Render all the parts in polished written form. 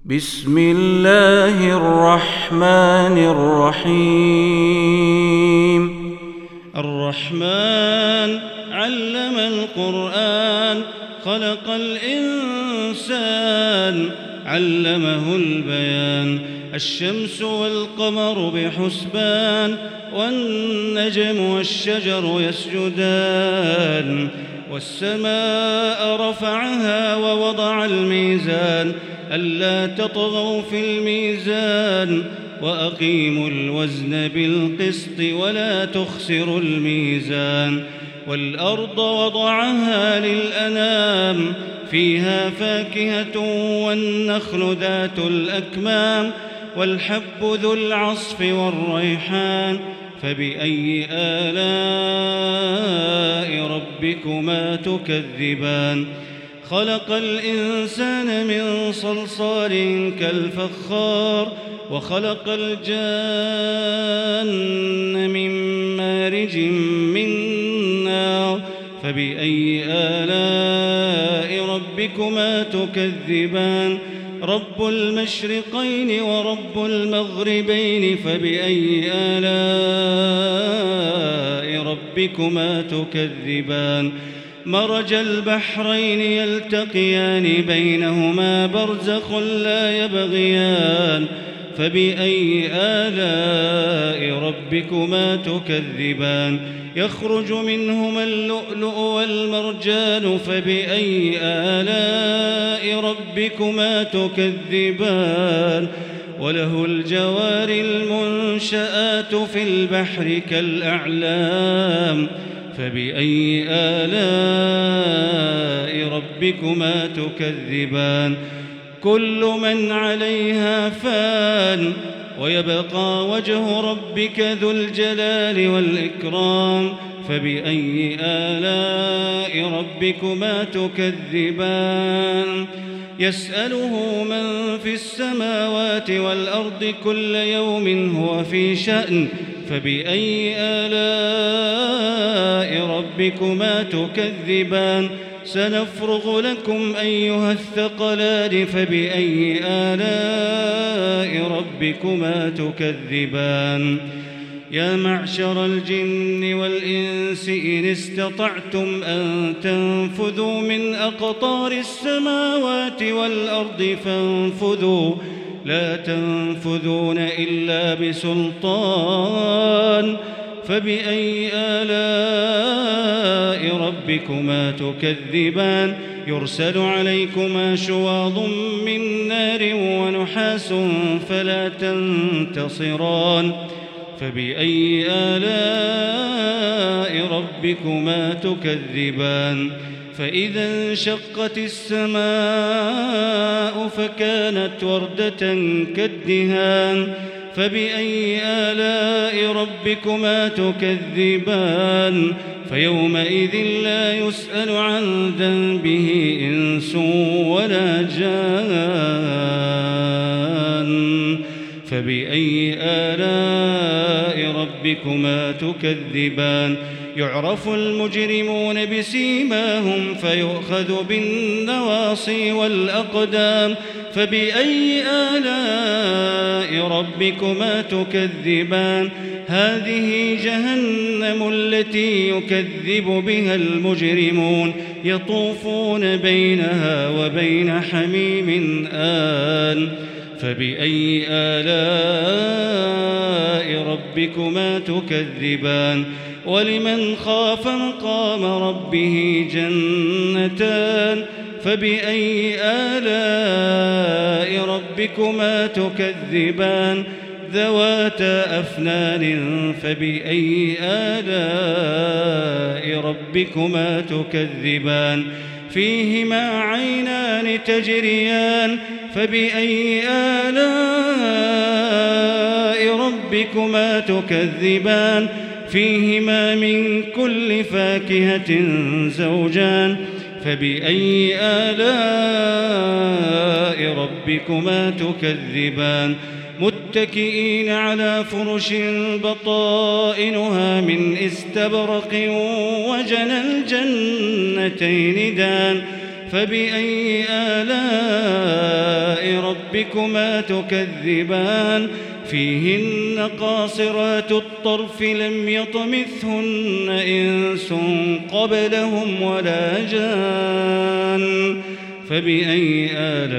بسم الله الرحمن الرحيم. الرحمن علم القرآن، خلق الإنسان علمه البيان. الشمس والقمر بحسبان، والنجم والشجر يسجدان. والسماء رفعها ووضع الميزان، ألا تطغوا في الميزان، وأقيموا الوزن بالقسط ولا تخسروا الميزان. والأرض وضعها للأنام، فيها فاكهة والنخل ذات الأكمام، والحب ذو العصف والريحان. فبأي آلاء ربكما تكذبان؟ خلق الإنسان من صلصال كالفخار، وخلق الجان من مارج من نار. فبأي آلاء ربكما تكذبان؟ رب المشرقين ورب المغربين، فبأي آلاء ربكما تكذبان؟ مرج البحرين يلتقيان، بينهما برزخ لا يبغيان. فبأي آلاء ربكما تكذبان؟ يخرج منهما اللؤلؤ والمرجان. فبأي آلاء ربكما تكذبان؟ وله الجوار المنشآت في البحر كالأعلام. فبأي آلاء ربكما تكذبان؟ كل من عليها فان، ويبقى وجه ربك ذو الجلال والإكرام. فبأي آلاء ربكما تكذبان؟ يسأله من في السماوات والأرض كل يوم هو في شأن. فبأي آلاء ربكما تكذبان؟ سنفرغ لكم أيها الثقلان. فبأي آلاء ربكما تكذبان؟ يا معشر الجن والإنس إن استطعتم أن تنفذوا من أقطار السماوات والأرض فانفذوا، لا تنفذون إلا بسلطان. فبأي آلاء ربكما تكذبان؟ يرسل عليكما شواظ من نار ونحاس فلا تنتصران. فبأي آلاء ربكما تكذبان؟ فإذا انشقت السماء فكانت وردة كالدهان. فبأي آلاء ربكما تكذبان؟ فيومئذ لا يسأل عن ذنبه إنس ولا جان. فبأي آلاء ربكما تكذبان؟ يعرف المجرمون بسيماهم، فيؤخذ بالنواصي والأقدام. فبأي آلاء ربكما تكذبان؟ هذه جهنم التي يكذب بها المجرمون، يطوفون بينها وبين حميم آن. فبأي آلاء ربكما تكذبان؟ ولمن خاف مقام ربه جنتان. فبأي آلاء ربكما تكذبان؟ ذواتا أفنان. فبأي آلاء ربكما تكذبان؟ فيهما عينان تجريان. فبأي آلاء ربكما تكذبان؟ فيهما من كل فاكهة زوجان. فبأي آلاء ربكما تكذبان؟ متكئين على فرش بطائنها من استبرق، وجنى الجنتين دان. فبأي آلاء ربكما تكذبان فيهن قاصرات الطرف لم يطمثهن إنس قبلهم ولا جان فبأي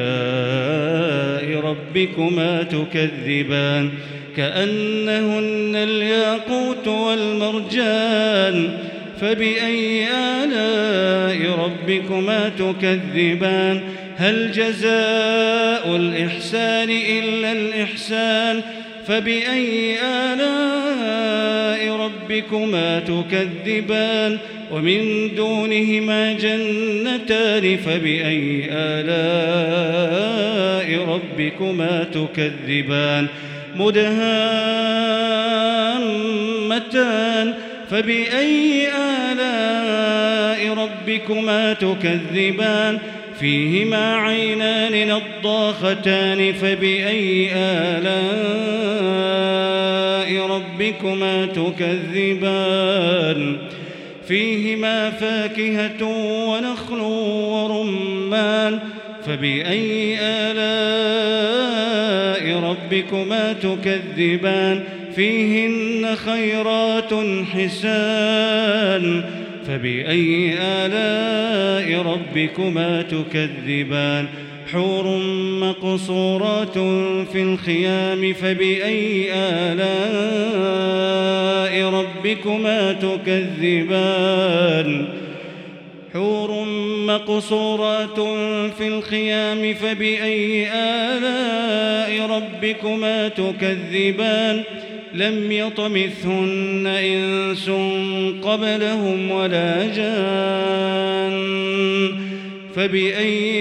آلاء ربكما تكذبان كأنهن الياقوت والمرجان فبأي آلاء ربكما تكذبان هل جزاء الإحسان إلا الإحسان فبأي آلاء ربكما تكذبان ومن دونهما جنتان فبأي آلاء ربكما تكذبان مدهامتان فبأي آلاء ربكما تكذبان فيهما عينان نضاختان فبأي آلاء ربكما تكذبان فيهما فاكهة ونخل ورمان فبأي آلاء ربكما تكذبان فيهن خيرات حسان فبأي آلاء ربكما تكذبان حور مقصورات في الخيام فبأي آلاء ربكما تكذبان حور مقصورات في الخيام فبأي آلاء ربكما تكذبان لم يطمثهن إنس قبلهم ولا جان فبأي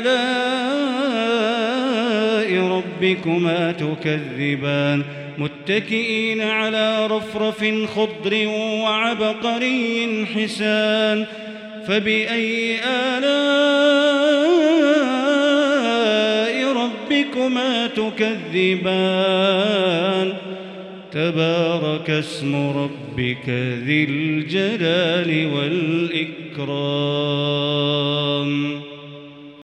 آلاء ربكما تكذبان متكئين على رفرف خضر وعبقري حسان فبأي آلاء ربكما تكذبان تبارك اسم ربك ذي الجلال والإكرام